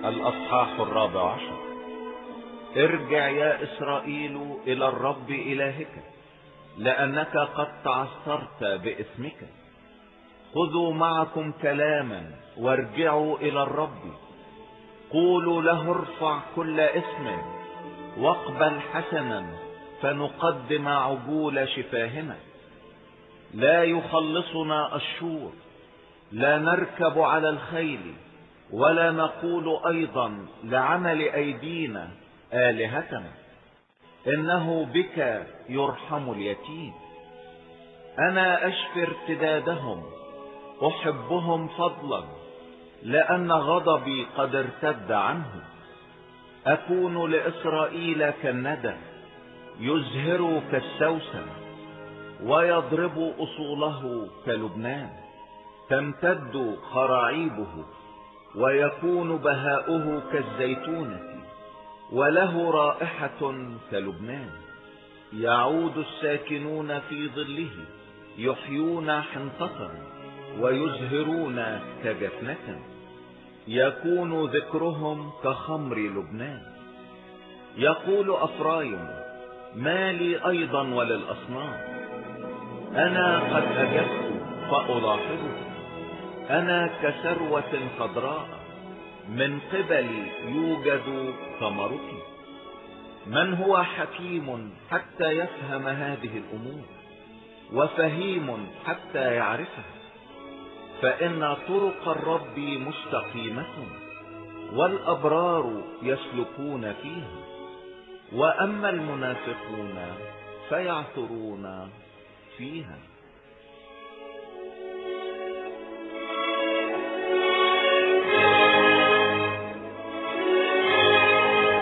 الأصحاح 14. ارجع يا إسرائيل إلى الرب إلهك، لأنك قد تعثرت باسمك. خذوا معكم كلاما وارجعوا إلى الرب. قولوا له ارفع كل اسم واقبل حسنا، فنقدم عجول شفاهنا. لا يخلصنا أشور، لا نركب على الخيل، ولا نقول أيضا لعمل أيدينا آلهتنا. إنه بك يرحم اليتيم. أنا أشفي ارتدادهم، أحبهم فضلا، لأن غضبي قد ارتد عنه. أكون لإسرائيل كالندى، يزهر كالسوسن، ويضرب أصوله كلبنان. تمتد خراعيبه، ويكون بهاؤه كالزيتونة، وله رائحة كلبنان. يعود الساكنون في ظله، يحيون حنطة ويزهرون كجفنة. يكون ذكرهم كخمر لبنان. يقول أفرايم: ما لي أيضا وللأصنام؟ أنا قد أجبت فألاحظه. أنا كثروة خضراء، من قبلي يوجد ثمرك. من هو حكيم حتى يفهم هذه الأمور، وفهيم حتى يعرفها؟ فإن طرق الرب مستقيمة، والأبرار يسلكون فيها، وأما المنافقون فيعثرون فيها.